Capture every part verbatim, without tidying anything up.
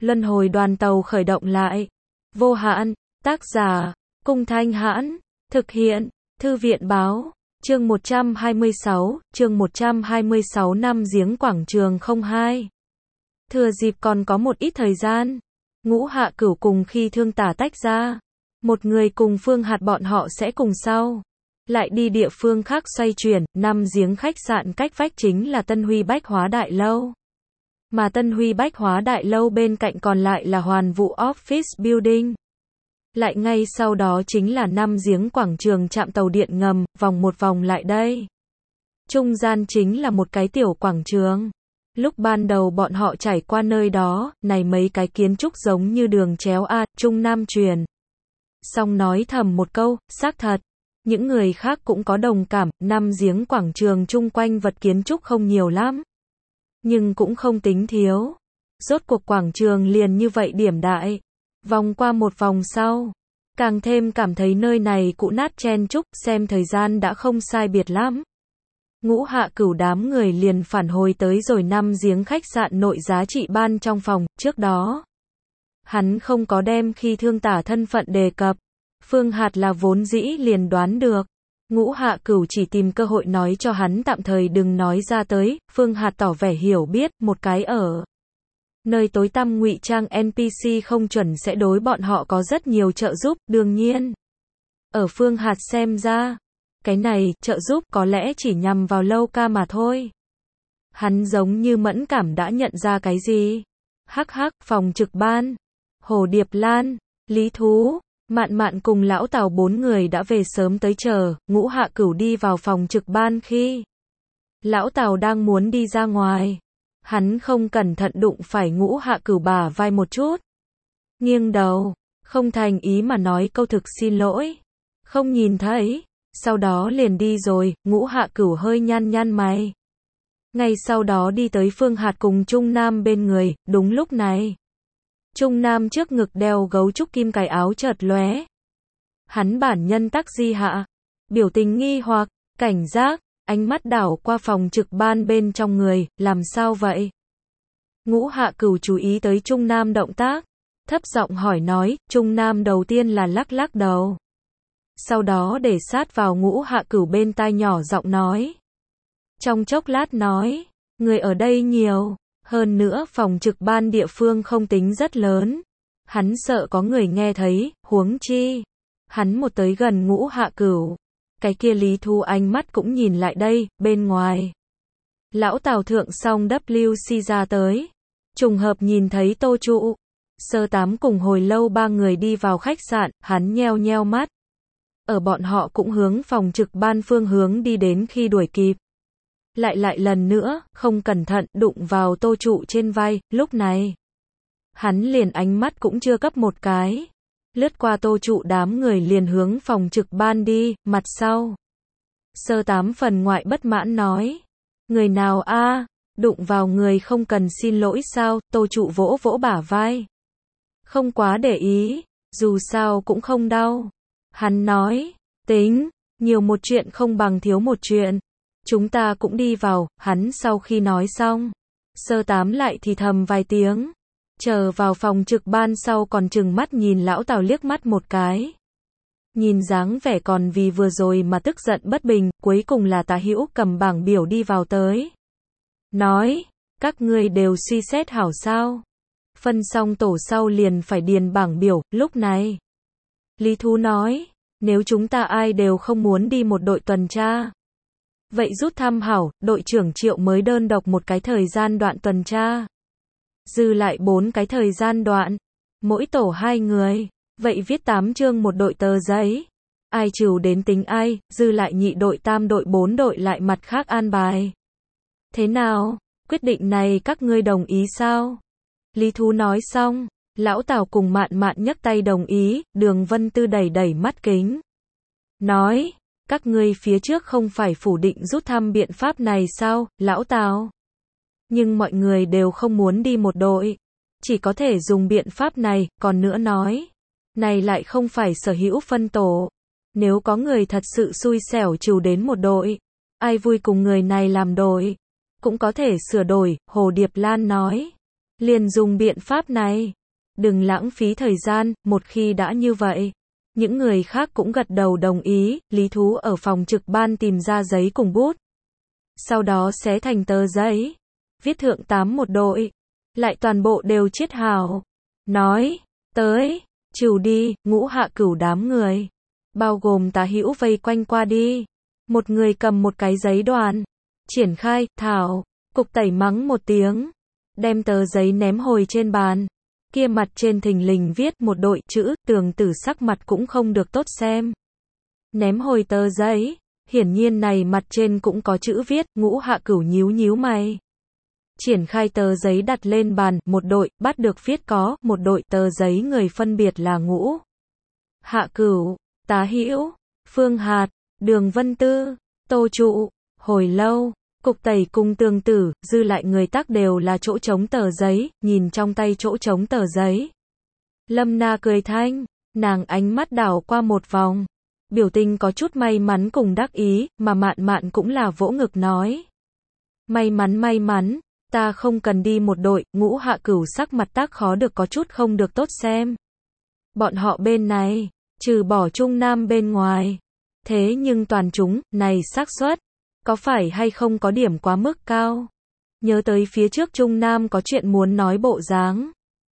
Luân hồi đoàn tàu khởi động lại. Vô hạn, tác giả, Cung Thanh Hãn, thực hiện, Thư viện Báo, chương một trăm hai mươi sáu, chương một trăm hai mươi sáu năm giếng quảng trường không hai. Thừa dịp còn có một ít thời gian, Ngũ Hạ Cửu cùng Khi Thương Tả tách ra. Một người cùng Phương Hạt bọn họ sẽ cùng sau. Lại đi địa phương khác xoay chuyển, năm giếng khách sạn cách vách chính là Tân Huy Bách Hóa Đại Lâu. Mà Tân Huy Bách Hóa Đại Lâu bên cạnh còn lại là Hoàn Vũ Office Building. Lại ngay sau đó chính là năm giếng quảng trường trạm tàu điện ngầm, vòng một vòng lại đây. Trung gian chính là một cái tiểu quảng trường. Lúc ban đầu bọn họ trải qua nơi đó, này mấy cái kiến trúc giống như đường chéo A, Trung Nam truyền. Xong nói thầm một câu, xác thật. Những người khác cũng có đồng cảm, năm giếng quảng trường chung quanh vật kiến trúc không nhiều lắm. Nhưng cũng không tính thiếu. Rốt cuộc quảng trường liền như vậy điểm đại. Vòng qua một vòng sau. Càng thêm cảm thấy nơi này cũ nát chen chúc, xem thời gian đã không sai biệt lắm. Ngũ Hạ Cửu đám người liền phản hồi tới rồi năm giếng khách sạn nội giá trị ban trong phòng, trước đó. Hắn không có đem Khi Thương Tả thân phận đề cập. Phương Hạt là vốn dĩ liền đoán được. Ngũ Hạ Cửu chỉ tìm cơ hội nói cho hắn tạm thời đừng nói ra tới, Phương Hạt tỏ vẻ hiểu biết, một cái ở nơi tối tăm ngụy trang en pê xê không chuẩn sẽ đối bọn họ có rất nhiều trợ giúp, đương nhiên. Ở Phương Hạt xem ra, cái này, trợ giúp có lẽ chỉ nhằm vào Lâu Ca mà thôi. Hắn giống như mẫn cảm đã nhận ra cái gì. Hắc hắc, phòng trực ban. Hồ Điệp Lan, Lý Thú, Mạn Mạn cùng lão Tào bốn người đã về sớm tới chờ, Ngũ Hạ Cửu đi vào phòng trực ban khi lão Tào đang muốn đi ra ngoài. Hắn không cẩn thận đụng phải Ngũ Hạ Cửu bả vai một chút. Nghiêng đầu, không thành ý mà nói câu thực xin lỗi. Không nhìn thấy, sau đó liền đi rồi, Ngũ Hạ Cửu hơi nhăn nhăn mày. Ngay sau đó đi tới Phương Hạt cùng Trung Nam bên người, đúng lúc này. Trung Nam trước ngực đeo gấu trúc kim cài áo chợt lóe. Hắn bản nhân tắc di hạ. Biểu tình nghi hoặc, cảnh giác, ánh mắt đảo qua phòng trực ban bên trong người, làm sao vậy? Ngũ Hạ Cửu chú ý tới Trung Nam động tác. Thấp giọng hỏi nói, Trung Nam đầu tiên là lắc lắc đầu. Sau đó để sát vào Ngũ Hạ Cửu bên tai nhỏ giọng nói. Trong chốc lát nói, người ở đây nhiều. Hơn nữa phòng trực ban địa phương không tính rất lớn. Hắn sợ có người nghe thấy, huống chi. Hắn một tới gần Ngũ Hạ Cửu. Cái kia Lý Thu ánh mắt cũng nhìn lại đây, bên ngoài. Lão Tào thượng xong vê kép xê ra tới. Trùng hợp nhìn thấy Tô Trụ. Sơ Tám cùng Hồi Lâu ba người đi vào khách sạn, hắn nheo nheo mắt. Ở bọn họ cũng hướng phòng trực ban phương hướng đi đến khi đuổi kịp. Lại lại lần nữa, không cẩn thận, đụng vào Tô Trụ trên vai, lúc này. Hắn liền ánh mắt cũng chưa cấp một cái. Lướt qua Tô Trụ đám người liền hướng phòng trực ban đi, mặt sau. Sơ Tám phần ngoại bất mãn nói. Người nào a đụng vào người không cần xin lỗi sao, Tô Trụ vỗ vỗ bả vai. Không quá để ý, dù sao cũng không đau. Hắn nói, tính, nhiều một chuyện không bằng thiếu một chuyện. Chúng ta cũng đi vào, hắn sau khi nói xong. Sơ Tám lại thì thầm vài tiếng. Chờ vào phòng trực ban sau còn chừng mắt nhìn lão Tào liếc mắt một cái. Nhìn dáng vẻ còn vì vừa rồi mà tức giận bất bình, cuối cùng là Tả Hữu cầm bảng biểu đi vào tới. Nói, các ngươi đều suy xét hảo sao. Phân xong tổ sau liền phải điền bảng biểu, lúc này. Lý Thú nói, nếu chúng ta ai đều không muốn đi một đội tuần tra. Vậy rút thăm hảo, đội trưởng Triệu mới đơn độc một cái thời gian đoạn tuần tra. Dư lại bốn cái thời gian đoạn. Mỗi tổ hai người. Vậy viết tám chương một đội tờ giấy. Ai trừ đến tính ai, dư lại nhị đội tam đội bốn đội lại mặt khác an bài. Thế nào? Quyết định này các ngươi đồng ý sao? Lý Thú nói xong. Lão Tào cùng Mạn Mạn nhấc tay đồng ý, Đường Vân Tư đẩy đẩy mắt kính. Nói. Các ngươi phía trước không phải phủ định rút thăm biện pháp này sao, lão Tào? Nhưng mọi người đều không muốn đi một đội. Chỉ có thể dùng biện pháp này, còn nữa nói. Này lại không phải sở hữu phân tổ. Nếu có người thật sự xui xẻo trừ đến một đội. Ai vui cùng người này làm đội. Cũng có thể sửa đổi, Hồ Điệp Lan nói. liền dùng biện pháp này. Đừng lãng phí thời gian, một khi đã như vậy. Những người khác cũng gật đầu đồng ý, Lý Thú ở phòng trực ban tìm ra giấy cùng bút. Sau đó xé thành tờ giấy. Viết thượng tám một đội. Lại toàn bộ đều chiết hảo. Nói, tới, trừ đi, Ngũ Hạ Cửu đám người. Bao gồm Tả Hữu vây quanh qua đi. Một người cầm một cái giấy đoàn. Triển khai, thảo, Cục Tẩy mắng một tiếng. Đem tờ giấy ném hồi trên bàn. Kia mặt trên thình lình viết một đội chữ, Tường Tử sắc mặt cũng không được tốt xem. Ném hồi tờ giấy, hiển nhiên này mặt trên cũng có chữ viết, Ngũ Hạ Cửu nhíu nhíu mày. Triển khai tờ giấy đặt lên bàn, một đội, bắt được viết có, một đội tờ giấy người phân biệt là Ngũ Hạ Cửu, Tá Hữu, Phương Hạt, Đường Vân Tư, Tô Trụ, Hồi Lâu, Cục Tẩy cùng Tường Tử, dư lại người tác đều là chỗ trống tờ giấy, nhìn trong tay chỗ trống tờ giấy. Lâm Na cười thanh, nàng ánh mắt đảo qua một vòng. Biểu tình có chút may mắn cùng đắc ý, mà Mạn Mạn cũng là vỗ ngực nói. May mắn may mắn, ta không cần đi một đội, Ngũ Hạ Cửu sắc mặt tác khó được có chút không được tốt xem. Bọn họ bên này, trừ bỏ Trung Nam bên ngoài. Thế nhưng toàn chúng, này xác suất, có phải hay không có điểm quá mức cao? Nhớ tới phía trước Trung Nam có chuyện muốn nói bộ dáng.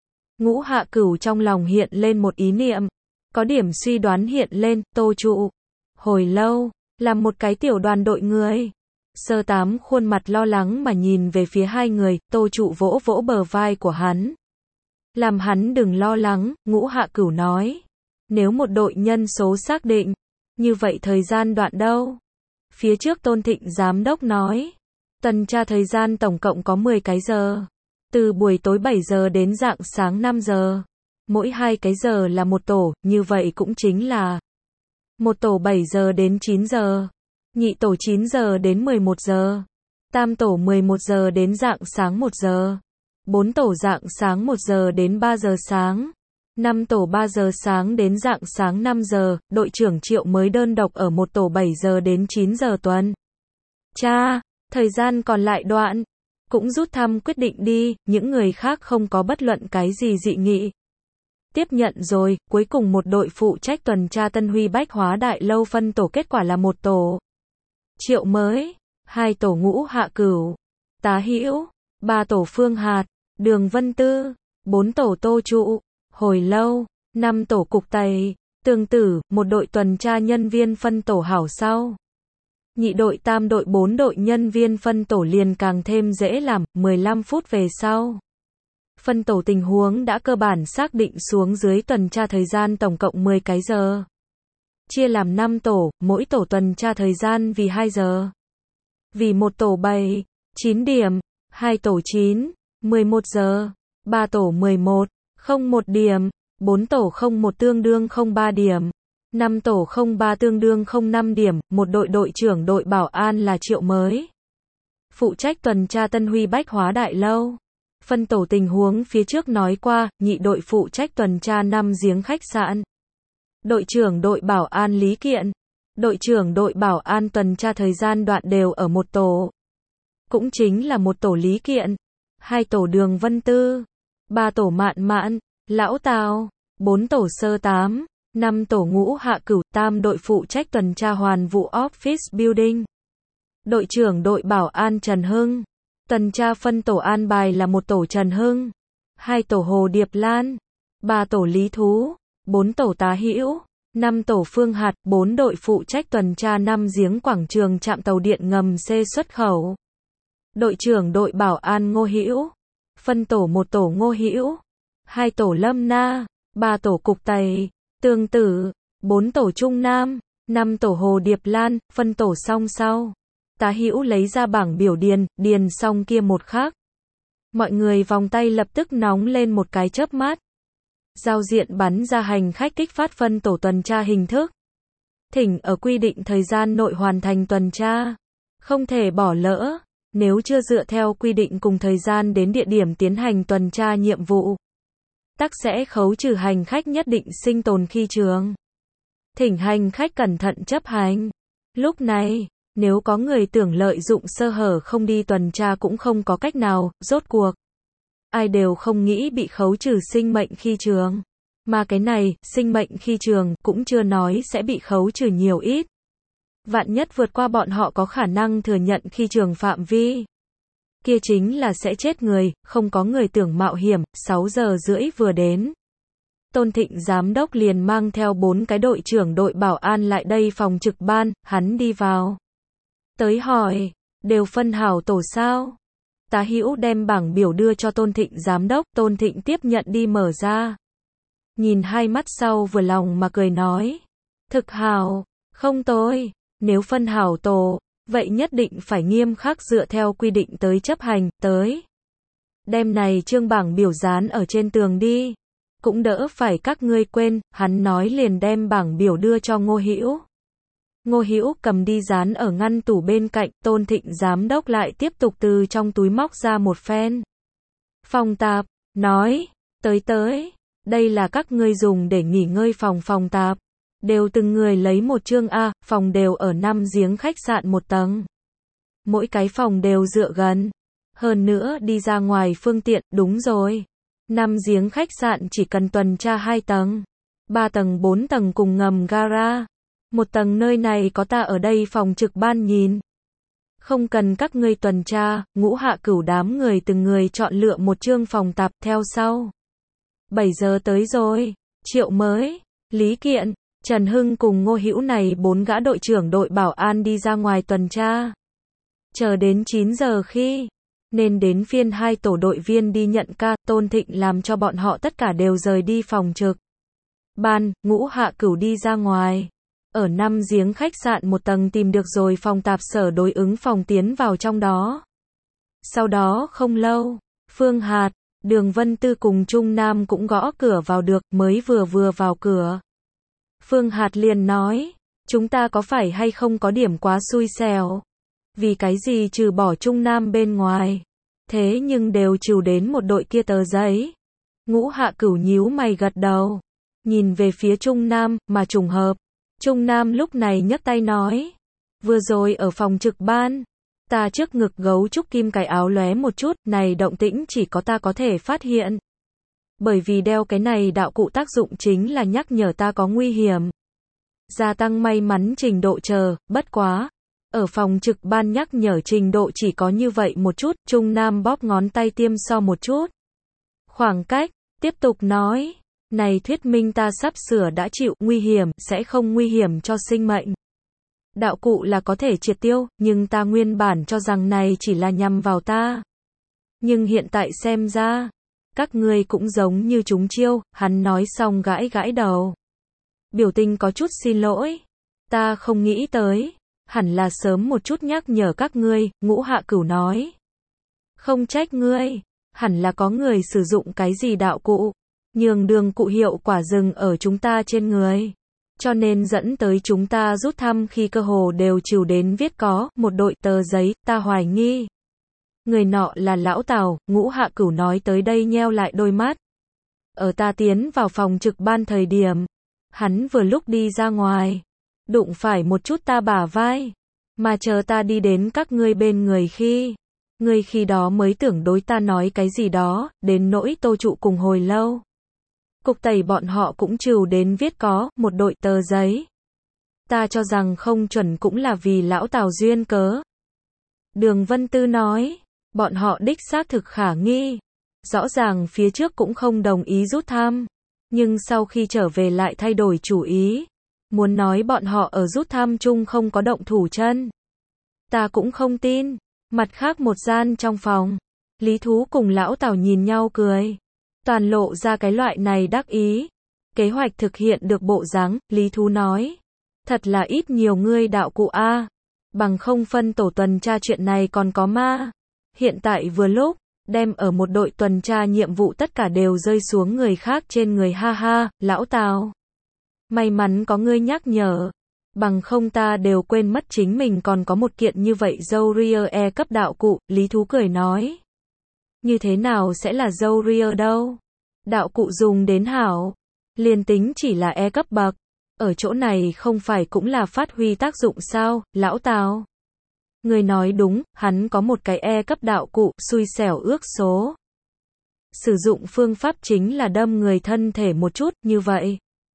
Ngũ Hạ Cửu trong lòng hiện lên một ý niệm. Có điểm suy đoán hiện lên, Tô Trụ. Hồi Lâu, làm một cái tiểu đoàn đội người. Sơ Tám khuôn mặt lo lắng mà nhìn về phía hai người, Tô Trụ vỗ vỗ bờ vai của hắn. Làm hắn đừng lo lắng, Ngũ Hạ Cửu nói. Nếu một đội nhân số xác định, như vậy thời gian đoạn đâu? Phía trước Tôn Thịnh Giám đốc nói. Tuần tra thời gian tổng cộng có mười cái giờ. Từ buổi tối bảy giờ đến rạng sáng năm giờ. Mỗi hai cái giờ là một tổ, như vậy cũng chính là một tổ bảy giờ đến chín giờ. Nhị tổ chín giờ đến mười một giờ. Tam tổ mười một giờ đến rạng sáng một giờ. Bốn tổ rạng sáng một giờ đến ba giờ sáng. Năm tổ ba giờ sáng đến rạng sáng năm giờ, đội trưởng Triệu mới đơn độc ở một tổ bảy giờ đến chín giờ tuần. Cha, thời gian còn lại đoạn, cũng rút thăm quyết định đi, những người khác không có bất luận cái gì dị nghị. Tiếp nhận rồi, cuối cùng một đội phụ trách tuần tra Tân Huy Bách Hóa Đại Lâu phân tổ kết quả là một tổ. Triệu mới, hai tổ Ngũ Hạ Cửu, Tá Hữu, ba tổ Phương Hạt, Đường Vân Tư, bốn tổ Tô Trụ, Hồi Lâu, năm tổ Cục Tẩy, Tường Tử, một đội tuần tra nhân viên phân tổ hảo sau. Nhị đội tam đội bốn đội nhân viên phân tổ liền càng thêm dễ làm, mười lăm phút về sau. Phân tổ tình huống đã cơ bản xác định xuống dưới tuần tra thời gian tổng cộng mười cái giờ. Chia làm năm tổ, mỗi tổ tuần tra thời gian vì hai giờ. Vì một tổ bảy, chín điểm, hai tổ chín, mười một giờ, ba tổ mười một, không một điểm, bốn tổ không một tương đương không ba điểm, năm tổ không ba tương đương không năm điểm, một đội đội trưởng đội bảo an là Triệu mới. Phụ trách tuần tra Tân Huy Bách Hóa Đại Lâu. Phân tổ tình huống phía trước nói qua, nhị đội phụ trách tuần tra năm giếng khách sạn. Đội trưởng đội bảo an Lý Kiện. Đội trưởng đội bảo an tuần tra thời gian đoạn đều ở một tổ. Cũng chính là một tổ Lý Kiện. Hai tổ Đường Vân Tư. Ba tổ Mạn Mạn, Lão Tào. Bốn tổ Sơ Tám. Năm tổ Ngũ Hạ Cửu. Tam đội phụ trách tuần tra hoàn vụ Office Building. Đội trưởng đội bảo an Trần Hưng. Tuần tra phân tổ an bài là một tổ Trần Hưng, hai tổ Hồ Điệp Lan, ba tổ Lý Thú, bốn tổ Tá Hữu, năm tổ Phương Hạt, bốn đội phụ trách tuần tra năm giếng quảng trường trạm tàu điện ngầm C xuất khẩu. Đội trưởng đội bảo an Ngô Hữu, phân tổ một tổ Ngô Hữu, hai tổ Lâm Na, ba tổ Cục Tẩy, Tường Tử, bốn tổ Trung Nam, năm tổ Hồ Điệp Lan, phân tổ song sau. Tá Hữu lấy ra bảng biểu điền, điền xong kia một khắc. Mọi người vòng tay lập tức nóng lên một cái chớp mắt. Giao diện bắn ra hành khách kích phát phân tổ tuần tra hình thức. Thỉnh ở quy định thời gian nội hoàn thành tuần tra. Không thể bỏ lỡ, nếu chưa dựa theo quy định cùng thời gian đến địa điểm tiến hành tuần tra nhiệm vụ. Tắc sẽ khấu trừ hành khách nhất định sinh tồn khi trường. Thỉnh hành khách cẩn thận chấp hành. Lúc này, nếu có người tưởng lợi dụng sơ hở không đi tuần tra cũng không có cách nào, rốt cuộc. ai đều không nghĩ bị khấu trừ sinh mệnh khi trường. Mà cái này, sinh mệnh khi trường, cũng chưa nói sẽ bị khấu trừ nhiều ít. Vạn nhất vượt qua bọn họ có khả năng thừa nhận khi trường phạm vi. Kia chính là sẽ chết người, không có người tưởng mạo hiểm. Sáu giờ rưỡi vừa đến. Tôn Thịnh giám đốc liền mang theo bốn cái đội trưởng đội bảo an lại đây phòng trực ban, hắn đi vào. Tới hỏi, đều phân hảo tổ sao? Tá Hữu đem bảng biểu đưa cho Tôn Thịnh giám đốc, Tôn Thịnh tiếp nhận đi mở ra. Nhìn hai mắt sau vừa lòng mà cười nói. Thực hảo, không tồi, nếu phân hảo tổ, vậy nhất định phải nghiêm khắc dựa theo quy định tới chấp hành, tới. Đem này trương bảng biểu dán ở trên tường đi. Cũng đỡ phải các ngươi quên, hắn nói liền đem bảng biểu đưa cho Ngô Hữu. Ngô Hữu cầm đi dán ở ngăn tủ bên cạnh, Tôn Thịnh giám đốc lại tiếp tục từ trong túi móc ra một phen. Phòng tạp, nói, tới tới, đây là các ngươi dùng để nghỉ ngơi phòng phòng tạp. Đều từng người lấy một chương A, phòng đều ở năm giếng khách sạn một tầng. Mỗi cái phòng đều dựa gần. Hơn nữa đi ra ngoài phương tiện, đúng rồi. Năm giếng khách sạn chỉ cần tuần tra hai tầng. Ba tầng bốn tầng cùng ngầm gara. Một tầng nơi này có ta ở đây phòng trực ban nhìn. Không cần các ngươi tuần tra, Ngũ Hạ Cửu đám người từng người chọn lựa một chương phòng tạp theo sau. bảy giờ tới rồi, Triệu Mới, Lý Kiện, Trần Hưng cùng Ngô Hữu này bốn gã đội trưởng đội bảo an đi ra ngoài tuần tra. Chờ đến chín giờ khi, nên đến phiên hai tổ đội viên đi nhận ca, Tôn Thịnh làm cho bọn họ tất cả đều rời đi phòng trực ban, Ngũ Hạ Cửu đi ra ngoài. Ở năm giếng khách sạn một tầng tìm được rồi phòng tạp sở đối ứng phòng tiến vào trong đó. Sau đó không lâu, Phương Hạt, Đường Vân Tư cùng Trung Nam cũng gõ cửa vào được, mới vừa vừa vào cửa. Phương Hạt liền nói, chúng ta có phải hay không có điểm quá xui xẻo? Vì cái gì trừ bỏ Trung Nam bên ngoài? Thế nhưng đều trừ đến một đội kia tờ giấy. Ngũ Hạ Cửu nhíu mày gật đầu. Nhìn về phía Trung Nam, mà trùng hợp. Trung Nam lúc này nhấc tay nói. Vừa rồi ở phòng trực ban. Ta trước ngực gấu trúc kim cài áo lóe một chút, này động tĩnh chỉ có ta có thể phát hiện. Bởi vì đeo cái này đạo cụ tác dụng chính là nhắc nhở ta có nguy hiểm. Gia tăng may mắn trình độ chờ, bất quá. Ở phòng trực ban nhắc nhở trình độ chỉ có như vậy một chút, Trung Nam bóp ngón tay tiêm so một chút. Khoảng cách, tiếp tục nói. Này thuyết minh ta sắp sửa đã chịu nguy hiểm, sẽ không nguy hiểm cho sinh mệnh. Đạo cụ là có thể triệt tiêu, nhưng ta nguyên bản cho rằng này chỉ là nhằm vào ta. Nhưng hiện tại xem ra, các ngươi cũng giống như chúng chiêu, hắn nói xong gãi gãi đầu. Biểu tình có chút xin lỗi. Ta không nghĩ tới, hẳn là sớm một chút nhắc nhở các ngươi, Ngũ Hạ Cửu nói. Không trách ngươi, hẳn là có người sử dụng cái gì đạo cụ, nhường đường cụ hiệu quả dừng ở chúng ta trên người. Cho nên dẫn tới chúng ta rút thăm khi cơ hồ đều trừ đến viết có một đội tờ giấy, ta hoài nghi. Người nọ là Lão Tào, Ngũ Hạ Cửu nói tới đây nheo lại đôi mắt. Ở ta tiến vào phòng trực ban thời điểm, hắn vừa lúc đi ra ngoài, đụng phải một chút ta bả vai, mà chờ ta đi đến các ngươi bên người khi, ngươi khi đó mới tưởng đối ta nói cái gì đó, đến nỗi Tô Trụ cùng hồi lâu. Cục tẩy bọn họ cũng trừ đến viết có một đội tờ giấy. Ta cho rằng không chuẩn cũng là vì Lão Tào duyên cớ. Đường Vân Tư nói, bọn họ đích xác thực khả nghi. Rõ ràng phía trước cũng không đồng ý rút thăm, nhưng sau khi trở về lại thay đổi chủ ý. Muốn nói bọn họ ở rút thăm chung không có động thủ chân. Ta cũng không tin. Mặt khác một gian trong phòng, Lý Thú cùng Lão Tào nhìn nhau cười. Toàn lộ ra cái loại này đắc ý. Kế hoạch thực hiện được bộ dáng, Lý Thú nói. Thật là ít nhiều ngươi đạo cụ A. Bằng không phân tổ tuần tra chuyện này còn có ma. Hiện tại vừa lúc, đem ở một đội tuần tra nhiệm vụ tất cả đều rơi xuống người khác trên người ha ha, Lão Tào. May mắn có ngươi nhắc nhở. Bằng không ta đều quên mất chính mình còn có một kiện như vậy dâu ria E cấp đạo cụ, Lý Thú cười nói. Như thế nào sẽ là dâu ria đâu? Đạo cụ dùng đến hảo. Liền tính chỉ là E cấp bậc. Ở chỗ này không phải cũng là phát huy tác dụng sao, Lão Tào? Người nói đúng, hắn có một cái E cấp đạo cụ, xui xẻo ước số. Sử dụng phương pháp chính là đâm người thân thể một chút, như vậy.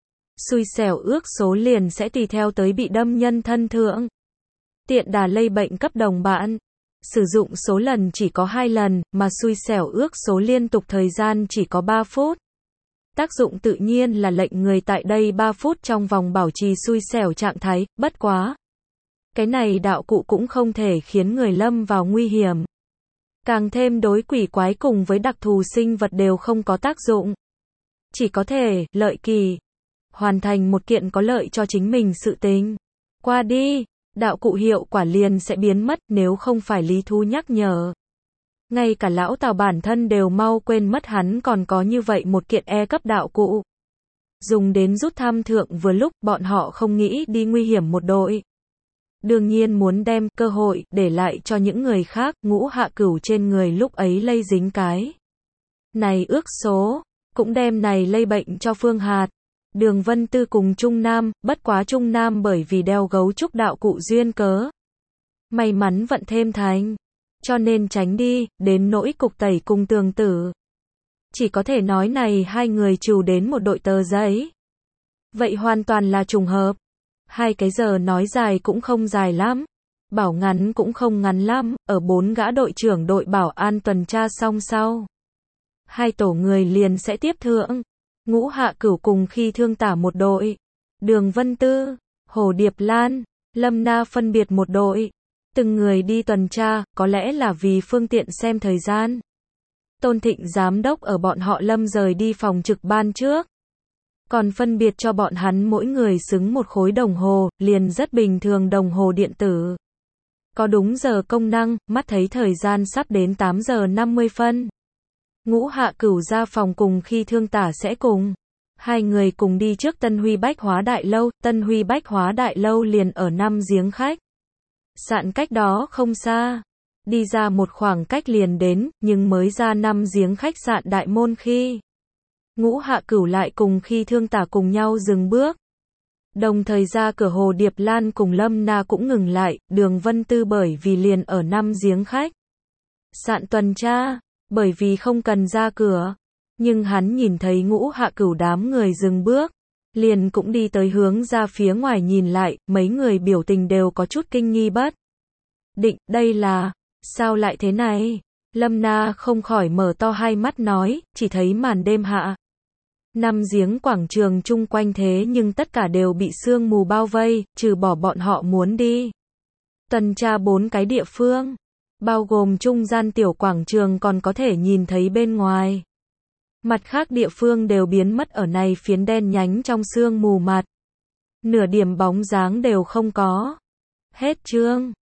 Xui xẻo ước số liền sẽ tùy theo tới bị đâm nhân thân thượng. Tiện đà lây bệnh cấp đồng bạn. Sử dụng số lần chỉ có hai lần, mà xui xẻo ước số liên tục thời gian chỉ có ba phút. Tác dụng tự nhiên là lệnh người tại đây ba phút trong vòng bảo trì xui xẻo trạng thái, bất quá. Cái này đạo cụ cũng không thể khiến người lâm vào nguy hiểm. Càng thêm đối quỷ quái cùng với đặc thù sinh vật đều không có tác dụng. Chỉ có thể, lợi kỳ. Hoàn thành một kiện có lợi cho chính mình sự tình. Qua đi, đạo cụ hiệu quả liền sẽ biến mất nếu không phải Lý Thú nhắc nhở. Ngay cả lão Tào bản thân đều mau quên mất hắn còn có như vậy một kiện E cấp đạo cụ. Dùng đến rút thăm thượng vừa lúc bọn họ không nghĩ đi nguy hiểm một đội. Đương nhiên muốn đem cơ hội để lại cho những người khác, Ngũ Hạ Cửu trên người lúc ấy lây dính cái này ước số, cũng đem này lây bệnh cho Phương Hạt, Đường Vân Tư cùng Trung Nam, bất quá Trung Nam bởi vì đeo gấu trúc đạo cụ duyên cớ. May mắn vận thêm thành, cho nên tránh đi, đến nỗi cục tẩy cùng Tường Tử. Chỉ có thể nói này hai người trù đến một đội tờ giấy. Vậy hoàn toàn là trùng hợp. Hai cái giờ nói dài cũng không dài lắm. Bảo ngắn cũng không ngắn lắm, ở bốn gã đội trưởng đội bảo an tuần tra xong sau. Hai tổ người liền sẽ tiếp thượng. Ngũ Hạ Cửu cùng Khi Thương Tả một đội. Đường Vân Tư, Hồ Điệp Lan, Lâm Na phân biệt một đội. Từng người đi tuần tra, có lẽ là vì phương tiện xem thời gian. Tôn Thịnh giám đốc ở bọn họ Lâm rời đi phòng trực ban trước. Còn phân biệt cho bọn hắn mỗi người xứng một khối đồng hồ, liền rất bình thường đồng hồ điện tử. Có đúng giờ công năng, mắt thấy thời gian sắp đến tám giờ năm mươi phân. Ngũ Hạ Cửu ra phòng cùng Khi Thương Tả sẽ cùng. Hai người cùng đi trước Tân Huy Bách Hóa Đại Lâu, Tân Huy Bách Hóa Đại Lâu liền ở năm giếng khách. Sạn cách đó không xa. Đi ra một khoảng cách liền đến, nhưng mới ra năm giếng khách sạn đại môn khi. Ngũ Hạ Cửu lại cùng Khi Thương Tả cùng nhau dừng bước. Đồng thời ra cửa Hồ Điệp Lan cùng Lâm Na cũng ngừng lại, Đường Vân Tư bởi vì liền ở năm giếng khách. Sạn tuần tra, bởi vì không cần ra cửa. Nhưng hắn nhìn thấy Ngũ Hạ Cửu đám người dừng bước. Liền cũng đi tới hướng ra phía ngoài nhìn lại, mấy người biểu tình đều có chút kinh nghi bất định, đây là, sao lại thế này? Lâm Na không khỏi mở to hai mắt nói, chỉ thấy màn đêm hạ. Năm giếng quảng trường chung quanh thế nhưng tất cả đều bị sương mù bao vây, trừ bỏ bọn họ muốn đi. Tuần tra bốn cái địa phương, bao gồm trung gian tiểu quảng trường còn có thể nhìn thấy bên ngoài. Mặt khác địa phương đều biến mất ở này phiến đen nhánh trong sương mù mặt. Nửa điểm bóng dáng đều không có. Hết chương.